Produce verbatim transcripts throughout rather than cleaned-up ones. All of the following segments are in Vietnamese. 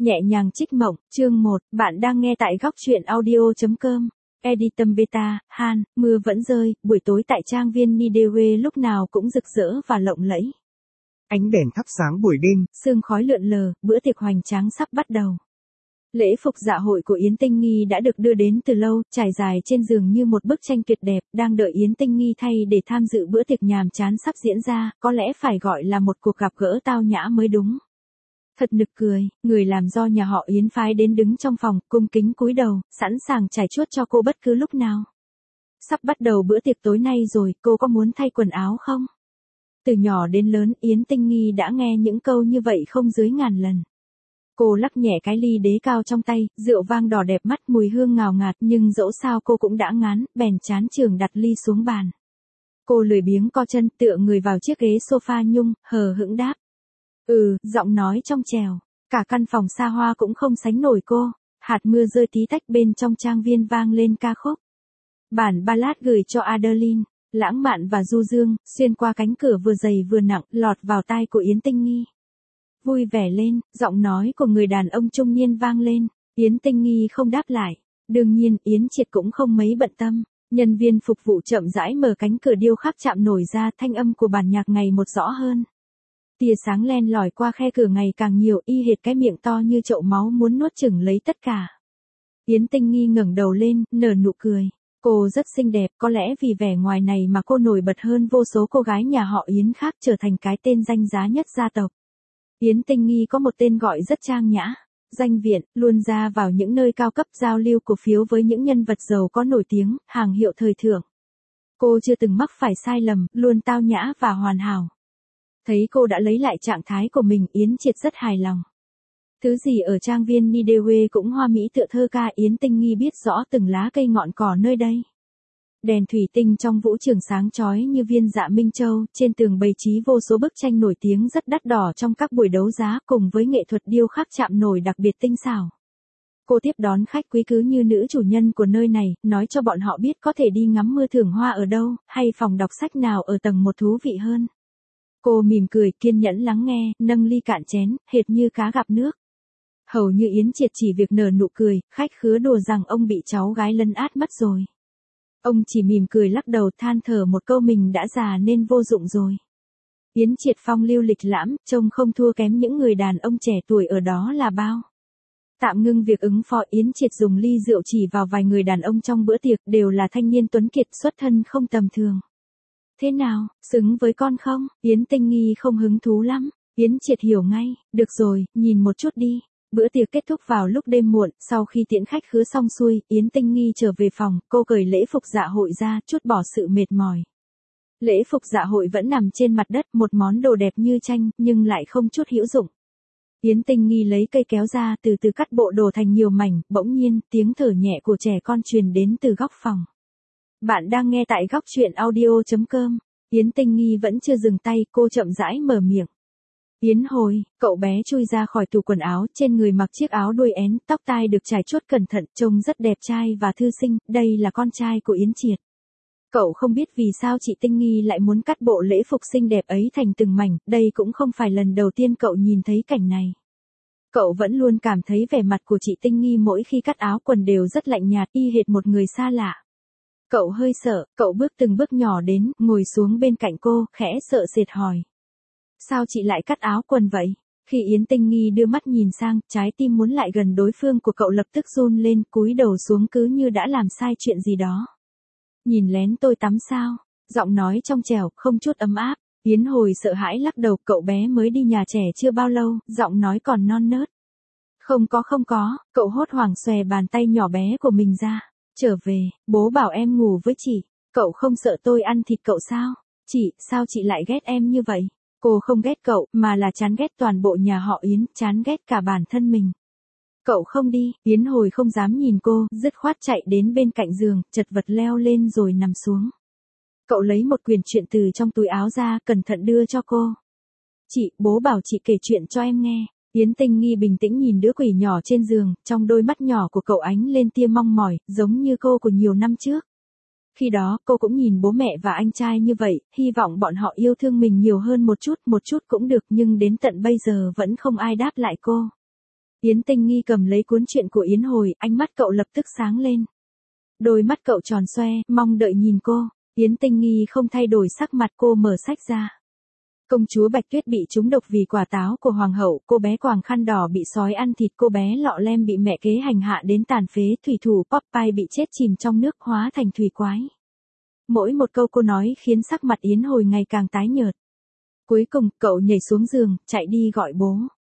Nhẹ nhàng trích mộng, chương một, bạn đang nghe tại góc truyện audio.com. Editum Beta, Han, mưa vẫn rơi, buổi tối tại trang viên Nidewe lúc nào cũng rực rỡ và lộng lẫy. Ánh đèn thắp sáng buổi đêm, Sương khói lượn lờ, bữa tiệc hoành tráng sắp bắt đầu. Lễ phục dạ hội của Yến Tinh Nghi đã được đưa đến từ lâu, trải dài trên giường như một bức tranh tuyệt đẹp, đang đợi Yến Tinh Nghi thay để tham dự bữa tiệc nhàm chán sắp diễn ra, có lẽ phải gọi là một cuộc gặp gỡ tao nhã mới đúng. Thật nực cười, người làm do nhà họ Yến phái đến đứng trong phòng, cung kính cúi đầu, sẵn sàng trải chuốt cho cô bất cứ lúc nào. Sắp bắt đầu bữa tiệc tối nay rồi, cô có muốn thay quần áo không? Từ nhỏ đến lớn, Yến Tinh Nghi đã nghe những câu như vậy không dưới ngàn lần. Cô lắc nhẹ cái ly đế cao trong tay, rượu vang đỏ đẹp mắt, mùi hương ngào ngạt, nhưng dẫu sao cô cũng đã ngán, bèn chán chường đặt ly xuống bàn. Cô lười biếng co chân, tựa người vào chiếc ghế sofa nhung, hờ hững đáp. Ừ, giọng nói trong trèo, cả căn phòng xa hoa cũng không sánh nổi cô. Hạt mưa rơi tí tách bên trong trang viên vang lên ca khúc. Bản ballad gửi cho Adeline, lãng mạn và du dương, xuyên qua cánh cửa vừa dày vừa nặng, lọt vào tai của Yến Tinh Nghi. Vui vẻ lên, giọng nói của người đàn ông trung niên vang lên, Yến Tinh Nghi không đáp lại. Đương nhiên, Yến Triệt cũng không mấy bận tâm. Nhân viên phục vụ chậm rãi mở cánh cửa điêu khắc chạm nổi ra, thanh âm của bản nhạc ngày một rõ hơn. Tia sáng len lỏi qua khe cửa ngày càng nhiều, y hệt cái miệng to như chậu máu muốn nuốt chửng lấy tất cả. Yến Tinh Nghi ngẩng đầu lên, nở nụ cười. Cô rất xinh đẹp, có lẽ vì vẻ ngoài này mà cô nổi bật hơn vô số cô gái nhà họ Yến khác, trở thành cái tên danh giá nhất gia tộc. Yến Tinh Nghi có một tên gọi rất trang nhã, danh viện, luôn ra vào những nơi cao cấp, giao lưu cổ phiếu với những nhân vật giàu có nổi tiếng, hàng hiệu thời thượng. Cô chưa từng mắc phải sai lầm, luôn tao nhã và hoàn hảo. Thấy cô đã lấy lại trạng thái của mình, Yến Triệt rất hài lòng. Thứ gì ở trang viên Nidewe cũng hoa mỹ tựa thơ ca, Yến Tinh Nghi biết rõ từng lá cây ngọn cỏ nơi đây. Đèn thủy tinh trong vũ trường sáng chói như viên dạ Minh Châu, trên tường bày trí vô số bức tranh nổi tiếng rất đắt đỏ trong các buổi đấu giá, cùng với nghệ thuật điêu khắc chạm nổi đặc biệt tinh xảo. Cô tiếp đón khách quý cứ như nữ chủ nhân của nơi này, nói cho bọn họ biết có thể đi ngắm mưa thưởng hoa ở đâu, hay phòng đọc sách nào ở tầng một thú vị hơn. Cô mỉm cười, kiên nhẫn lắng nghe, nâng ly cạn chén, hệt như cá gặp nước. Hầu như Yến Triệt chỉ việc nở nụ cười, khách khứa đùa rằng ông bị cháu gái lấn át mất rồi. Ông chỉ mỉm cười lắc đầu, than thở một câu mình đã già nên vô dụng rồi. Yến Triệt phong lưu lịch lãm, trông không thua kém những người đàn ông trẻ tuổi ở đó là bao. Tạm ngưng việc ứng phó, Yến Triệt dùng ly rượu chỉ vào vài người đàn ông trong bữa tiệc, đều là thanh niên tuấn kiệt, xuất thân không tầm thường. Thế nào, xứng với con không? Yến Tinh Nghi không hứng thú lắm. Yến Triệt hiểu ngay, được rồi, nhìn một chút đi. Bữa tiệc kết thúc vào lúc đêm muộn, sau khi tiễn khách khứa xong xuôi, Yến Tinh Nghi trở về phòng, cô cởi lễ phục dạ hội ra, trút bỏ sự mệt mỏi. Lễ phục dạ hội vẫn nằm trên mặt đất, một món đồ đẹp như tranh, nhưng lại không chút hữu dụng. Yến Tinh Nghi lấy cây kéo ra, từ từ cắt bộ đồ thành nhiều mảnh, bỗng nhiên, tiếng thở nhẹ của trẻ con truyền đến từ góc phòng. Bạn đang nghe tại góc truyện audio.com. Yến Tinh Nghi vẫn chưa dừng tay, cô chậm rãi mở miệng. Yến Hồi, cậu bé chui ra khỏi tủ quần áo, trên người mặc chiếc áo đuôi én, tóc tai được trải chuốt cẩn thận, trông rất đẹp trai và thư sinh, đây là con trai của Yến Triệt. Cậu không biết vì sao chị Tinh Nghi lại muốn cắt bộ lễ phục xinh đẹp ấy thành từng mảnh, đây cũng không phải lần đầu tiên cậu nhìn thấy cảnh này. Cậu vẫn luôn cảm thấy vẻ mặt của chị Tinh Nghi mỗi khi cắt áo quần đều rất lạnh nhạt, y hệt một người xa lạ. Cậu hơi sợ, cậu bước từng bước nhỏ đến, ngồi xuống bên cạnh cô, khẽ sợ sệt hỏi. Sao chị lại cắt áo quần vậy? Khi Yến Tinh Nghi đưa mắt nhìn sang, trái tim muốn lại gần đối phương của cậu lập tức run lên, cúi đầu xuống cứ như đã làm sai chuyện gì đó. Nhìn lén tôi tắm sao? Giọng nói trong trẻo, không chút ấm áp. Yến Hồi sợ hãi lắc đầu, cậu bé mới đi nhà trẻ chưa bao lâu, giọng nói còn non nớt. Không có không có, cậu hốt hoảng xòe bàn tay nhỏ bé của mình ra. Trở về, bố bảo em ngủ với chị. Cậu không sợ tôi ăn thịt cậu sao? Chị, sao chị lại ghét em như vậy? Cô không ghét cậu, mà là chán ghét toàn bộ nhà họ Yến, chán ghét cả bản thân mình. Cậu không đi, Yến Hồi không dám nhìn cô, dứt khoát chạy đến bên cạnh giường, chật vật leo lên rồi nằm xuống. Cậu lấy một quyển truyện từ trong túi áo ra, cẩn thận đưa cho cô. Chị, bố bảo chị kể chuyện cho em nghe. Yến Tinh Nghi bình tĩnh nhìn đứa quỷ nhỏ trên giường, trong đôi mắt nhỏ của cậu ánh lên tia mong mỏi, giống như cô của nhiều năm trước. Khi đó, cô cũng nhìn bố mẹ và anh trai như vậy, hy vọng bọn họ yêu thương mình nhiều hơn một chút, một chút cũng được, nhưng đến tận bây giờ vẫn không ai đáp lại cô. Yến Tinh Nghi cầm lấy cuốn truyện của Yến Hồi, ánh mắt cậu lập tức sáng lên. Đôi mắt cậu tròn xoe, mong đợi nhìn cô. Yến Tinh Nghi không thay đổi sắc mặt, cô mở sách ra. Công chúa Bạch Tuyết bị trúng độc vì quả táo của hoàng hậu, cô bé quàng khăn đỏ bị sói ăn thịt, cô bé Lọ Lem bị mẹ kế hành hạ đến tàn phế, thủy thủ Popeye bị chết chìm trong nước hóa thành thủy quái. Mỗi một câu cô nói khiến sắc mặt Yến Hồi ngày càng tái nhợt. Cuối cùng, cậu nhảy xuống giường, chạy đi gọi bố.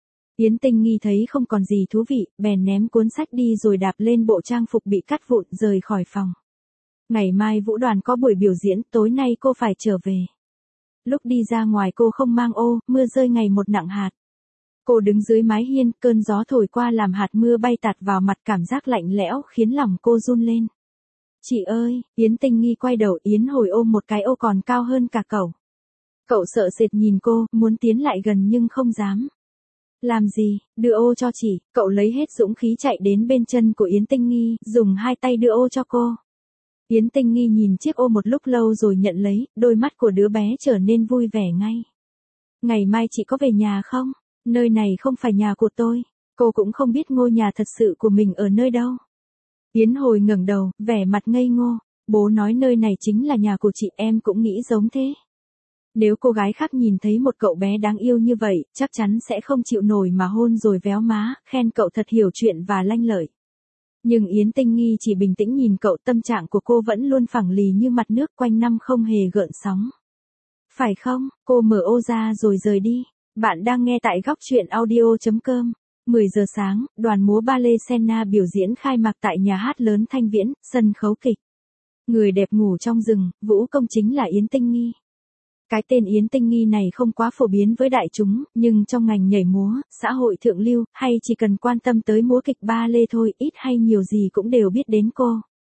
Yến Tinh Nghi thấy không còn gì thú vị, bèn ném cuốn sách đi rồi đạp lên bộ trang phục bị cắt vụn rời khỏi phòng. Ngày mai Vũ Đoàn có buổi biểu diễn, tối nay cô phải trở về. Lúc đi ra ngoài cô không mang ô, mưa rơi ngày một nặng hạt. Cô đứng dưới mái hiên, cơn gió thổi qua làm hạt mưa bay tạt vào mặt, cảm giác lạnh lẽo khiến lòng cô run lên. Chị ơi, Yến Tinh Nghi quay đầu, Yến Hồi ôm một cái ô còn cao hơn cả cậu. Cậu sợ sệt nhìn cô, muốn tiến lại gần nhưng không dám. Làm gì, đưa ô cho chị, cậu lấy hết dũng khí chạy đến bên chân của Yến Tinh Nghi, dùng hai tay đưa ô cho cô. Yến Tinh Nghi nhìn chiếc ô một lúc lâu rồi nhận lấy, đôi mắt của đứa bé trở nên vui vẻ ngay. Ngày mai chị có về nhà không? Nơi này không phải nhà của tôi. Cô cũng không biết ngôi nhà thật sự của mình ở nơi đâu. Yến Hồi ngẩng đầu, vẻ mặt ngây ngô. Bố nói nơi này chính là nhà của chị, em cũng nghĩ giống thế. Nếu cô gái khác nhìn thấy một cậu bé đáng yêu như vậy, chắc chắn sẽ không chịu nổi mà hôn rồi véo má, khen cậu thật hiểu chuyện và lanh lợi. Nhưng Yến Tinh Nghi chỉ bình tĩnh nhìn cậu, tâm trạng của cô vẫn luôn phẳng lì như mặt nước quanh năm không hề gợn sóng. Phải không, cô mở ô ra rồi rời đi. Bạn đang nghe tại góc truyện audio chấm com. mười giờ sáng, đoàn múa ballet Senna biểu diễn khai mạc tại nhà hát lớn Thanh Viễn, sân khấu kịch. Người đẹp ngủ trong rừng, vũ công chính là Yến Tinh Nghi. Cái tên Yến Tinh Nghi này không quá phổ biến với đại chúng, nhưng trong ngành nhảy múa, xã hội thượng lưu, hay chỉ cần quan tâm tới múa kịch ballet thôi, ít hay nhiều gì cũng đều biết đến cô.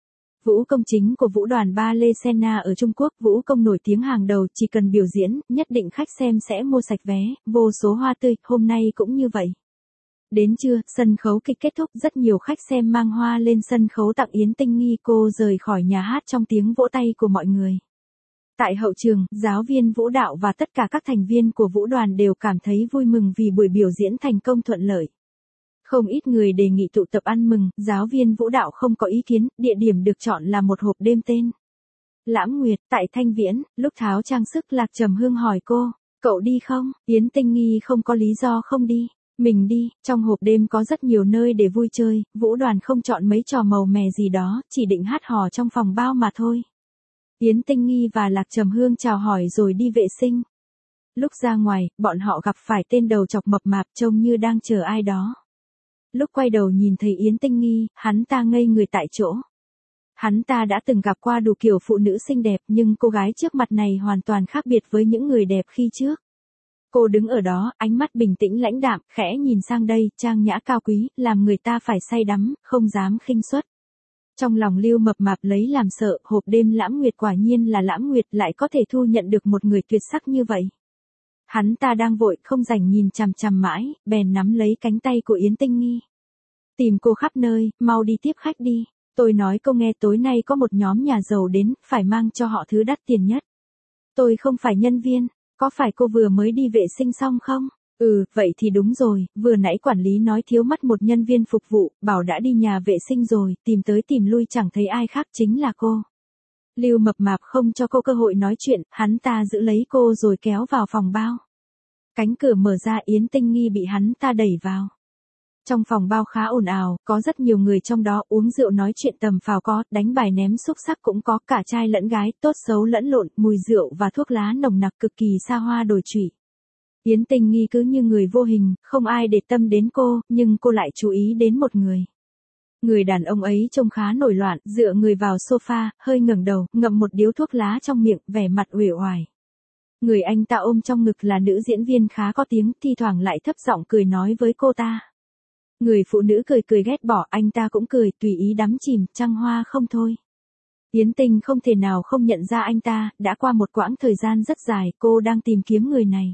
Vũ công chính của vũ đoàn ballet Senna ở Trung Quốc, vũ công nổi tiếng hàng đầu, chỉ cần biểu diễn, nhất định khách xem sẽ mua sạch vé, vô số hoa tươi, hôm nay cũng như vậy. Đến trưa, sân khấu kịch kết thúc, rất nhiều khách xem mang hoa lên sân khấu tặng Yến Tinh Nghi, cô rời khỏi nhà hát trong tiếng vỗ tay của mọi người. Tại hậu trường, giáo viên vũ đạo và tất cả các thành viên của vũ đoàn đều cảm thấy vui mừng vì buổi biểu diễn thành công thuận lợi. Không ít người đề nghị tụ tập ăn mừng, giáo viên vũ đạo không có ý kiến, địa điểm được chọn là một hộp đêm tên Lãm Nguyệt, tại Thanh Viễn. Lúc tháo trang sức, Lạc Trầm Hương hỏi cô, cậu đi không? Yến Tinh Nghi không có lý do không đi. Mình đi, trong hộp đêm có rất nhiều nơi để vui chơi, vũ đoàn không chọn mấy trò màu mè gì đó, chỉ định hát hò trong phòng bao mà thôi. Yến Tinh Nghi và Lạc Trầm Hương chào hỏi rồi đi vệ sinh. Lúc ra ngoài, bọn họ gặp phải tên đầu chọc mập mạp trông như đang chờ ai đó. Lúc quay đầu nhìn thấy Yến Tinh Nghi, hắn ta ngây người tại chỗ. Hắn ta đã từng gặp qua đủ kiểu phụ nữ xinh đẹp, nhưng cô gái trước mặt này hoàn toàn khác biệt với những người đẹp khi trước. Cô đứng ở đó, ánh mắt bình tĩnh lãnh đạm, khẽ nhìn sang đây, trang nhã cao quý, làm người ta phải say đắm, không dám khinh suất. Trong lòng Lưu mập mạp lấy làm sợ, hộp đêm Lãm Nguyệt quả nhiên là Lãm Nguyệt, lại có thể thu nhận được một người tuyệt sắc như vậy. Hắn ta đang vội, không rảnh nhìn chằm chằm mãi, bèn nắm lấy cánh tay của Yến Tinh Nghi. Tìm cô khắp nơi, mau đi tiếp khách đi. Tôi nói cô nghe, tối nay có một nhóm nhà giàu đến, phải mang cho họ thứ đắt tiền nhất. Tôi không phải nhân viên, có phải cô vừa mới đi vệ sinh xong không? Ừ, vậy thì đúng rồi, vừa nãy quản lý nói thiếu mất một nhân viên phục vụ, bảo đã đi nhà vệ sinh rồi, tìm tới tìm lui chẳng thấy ai khác, chính là cô. Lưu mập mạp không cho cô cơ hội nói chuyện, hắn ta giữ lấy cô rồi kéo vào phòng bao. Cánh cửa mở ra, Yến Tinh Nghi bị hắn ta đẩy vào. Trong phòng bao khá ồn ào, có rất nhiều người trong đó, uống rượu nói chuyện tầm phào có, đánh bài ném xúc xắc cũng có, cả trai lẫn gái, tốt xấu lẫn lộn, mùi rượu và thuốc lá nồng nặc cực kỳ xa hoa đồi trụy. Yến Tinh Nghi cứ như người vô hình, không ai để tâm đến cô, nhưng cô lại chú ý đến một người. Người đàn ông ấy trông khá nổi loạn, dựa người vào sofa, hơi ngẩng đầu, ngậm một điếu thuốc lá trong miệng, vẻ mặt uể oải. Người anh ta ôm trong ngực là nữ diễn viên khá có tiếng, thi thoảng lại thấp giọng cười nói với cô ta. Người phụ nữ cười cười ghét bỏ, anh ta cũng cười, tùy ý đắm chìm, trăng hoa không thôi. Yến Tinh không thể nào không nhận ra anh ta, đã qua một quãng thời gian rất dài, cô đang tìm kiếm người này.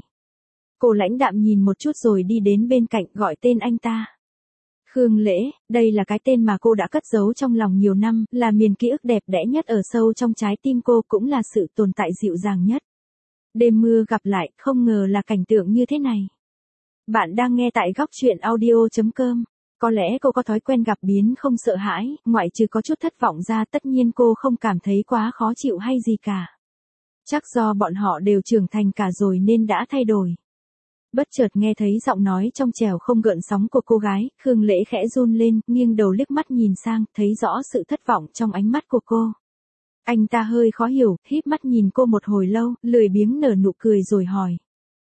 Cô lãnh đạm nhìn một chút rồi đi đến bên cạnh, gọi tên anh ta. Khương Lễ, đây là cái tên mà cô đã cất giấu trong lòng nhiều năm, là miền ký ức đẹp đẽ nhất ở sâu trong trái tim cô, cũng là sự tồn tại dịu dàng nhất. Đêm mưa gặp lại, không ngờ là cảnh tượng như thế này. Bạn đang nghe tại góc chuyện audio chấm com. Có lẽ cô có thói quen gặp biến không sợ hãi, ngoại trừ có chút thất vọng ra tất nhiên cô không cảm thấy quá khó chịu hay gì cả. Chắc do bọn họ đều trưởng thành cả rồi nên đã thay đổi. Bất chợt nghe thấy giọng nói trong trẻo không gợn sóng của cô gái, Khương Lễ khẽ run lên, nghiêng đầu liếc mắt nhìn sang, thấy rõ sự thất vọng trong ánh mắt của cô. Anh ta hơi khó hiểu, híp mắt nhìn cô một hồi lâu, lười biếng nở nụ cười rồi hỏi.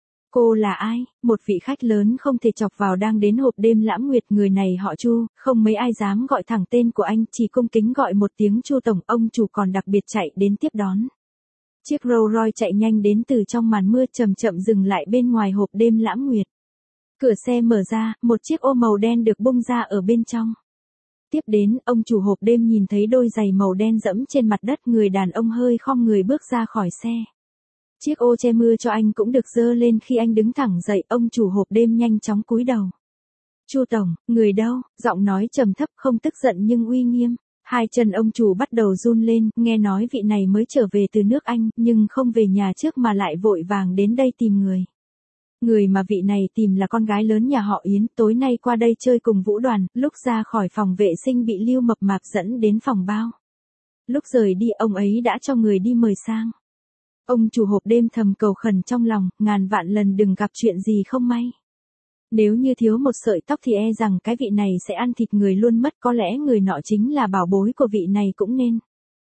Cô là ai? Một vị khách lớn không thể chọc vào đang đến hộp đêm Lãm Nguyệt, người này họ Chu, không mấy ai dám gọi thẳng tên của anh, chỉ cung kính gọi một tiếng Chu tổng, ông chủ còn đặc biệt chạy đến tiếp đón. Chiếc Rolls Royce chạy nhanh đến từ trong màn mưa, chậm chậm dừng lại bên ngoài hộp đêm Lãm Nguyệt. Cửa xe mở ra, một chiếc ô màu đen được bung ra ở bên trong. Tiếp đến, ông chủ hộp đêm nhìn thấy đôi giày màu đen dẫm trên mặt đất, người đàn ông hơi khom người bước ra khỏi xe. Chiếc ô che mưa cho anh cũng được dơ lên khi anh đứng thẳng dậy, ông chủ hộp đêm nhanh chóng cúi đầu. Chu tổng, người đâu? Giọng nói trầm thấp không tức giận nhưng uy nghiêm. Hai chân ông chủ bắt đầu run lên, nghe nói vị này mới trở về từ nước Anh, nhưng không về nhà trước mà lại vội vàng đến đây tìm người. Người mà vị này tìm là con gái lớn nhà họ Yến, tối nay qua đây chơi cùng Vũ Đoàn, lúc ra khỏi phòng vệ sinh bị Lưu Mập Mạp dẫn đến phòng bao. Lúc rời đi ông ấy đã cho người đi mời sang. Ông chủ hộp đêm thầm cầu khẩn trong lòng, ngàn vạn lần đừng gặp chuyện gì không may. Nếu như thiếu một sợi tóc thì e rằng cái vị này sẽ ăn thịt người luôn mất, có lẽ người nọ chính là bảo bối của vị này cũng nên.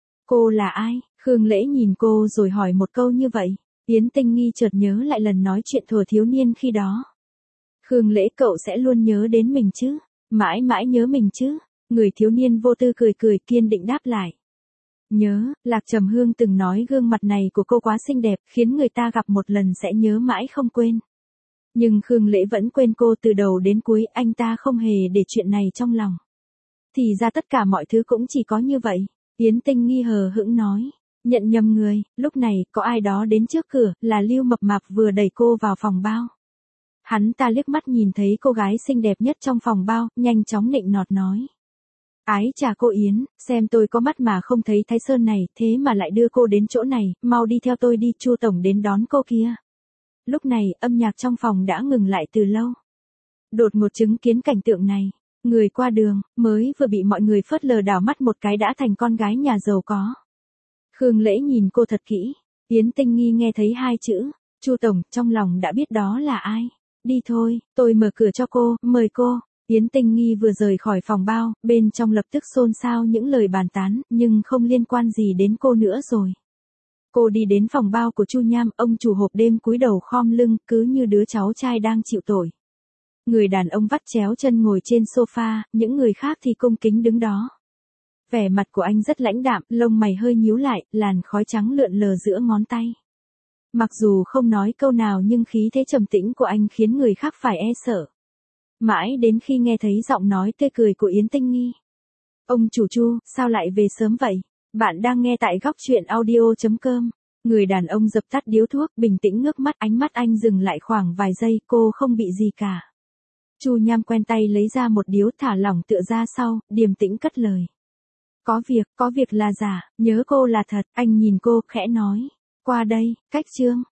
Cô là ai? Khương Lễ nhìn cô rồi hỏi một câu như vậy. Yến Tinh Nghi chợt nhớ lại lần nói chuyện thuở thiếu niên khi đó. Khương Lễ, cậu sẽ luôn nhớ đến mình chứ? Mãi mãi nhớ mình chứ? Người thiếu niên vô tư cười cười kiên định đáp lại. Nhớ, Lạc Trầm Hương từng nói gương mặt này của cô quá xinh đẹp, khiến người ta gặp một lần sẽ nhớ mãi không quên. Nhưng Khương Lễ vẫn quên cô từ đầu đến cuối, anh ta không hề để chuyện này trong lòng. Thì ra tất cả mọi thứ cũng chỉ có như vậy. Yến Tinh Nghi hờ hững nói. Nhận nhầm người, lúc này, có ai đó đến trước cửa, là Lưu Mập Mạp vừa đẩy cô vào phòng bao. Hắn ta liếc mắt nhìn thấy cô gái xinh đẹp nhất trong phòng bao, nhanh chóng nịnh nọt nói. Ái chà cô Yến, xem tôi có mắt mà không thấy Thái Sơn này, thế mà lại đưa cô đến chỗ này, mau đi theo tôi đi, Chu tổng đến đón cô kia. Lúc này, âm nhạc trong phòng đã ngừng lại từ lâu. Đột ngột chứng kiến cảnh tượng này, người qua đường, mới vừa bị mọi người phớt lờ đảo mắt một cái đã thành con gái nhà giàu có. Khương Lễ nhìn cô thật kỹ, Yến Tinh Nghi nghe thấy hai chữ, Chu tổng, trong lòng đã biết đó là ai. Đi thôi, tôi mở cửa cho cô, mời cô. Yến Tinh Nghi vừa rời khỏi phòng bao, bên trong lập tức xôn xao những lời bàn tán, nhưng không liên quan gì đến cô nữa rồi. Cô đi đến phòng bao của Chu Nham, ông chủ hộp đêm cúi đầu khom lưng, cứ như đứa cháu trai đang chịu tội. Người đàn ông vắt chéo chân ngồi trên sofa, những người khác thì cung kính đứng đó. Vẻ mặt của anh rất lãnh đạm, lông mày hơi nhíu lại, làn khói trắng lượn lờ giữa ngón tay. Mặc dù không nói câu nào nhưng khí thế trầm tĩnh của anh khiến người khác phải e sợ. Mãi đến khi nghe thấy giọng nói tươi cười của Yến Tinh Nghi. Ông chủ Chu, sao lại về sớm vậy? Bạn đang nghe tại góc chuyện audio chấm com. Người đàn ông dập tắt điếu thuốc, bình tĩnh ngước mắt, ánh mắt anh dừng lại khoảng vài giây, cô không bị gì cả. Chu Nham quen tay lấy ra một điếu, thả lỏng tựa ra sau, điềm tĩnh cất lời. Có việc, có việc là giả, nhớ cô là thật, anh nhìn cô, khẽ nói. Qua đây, cách trương,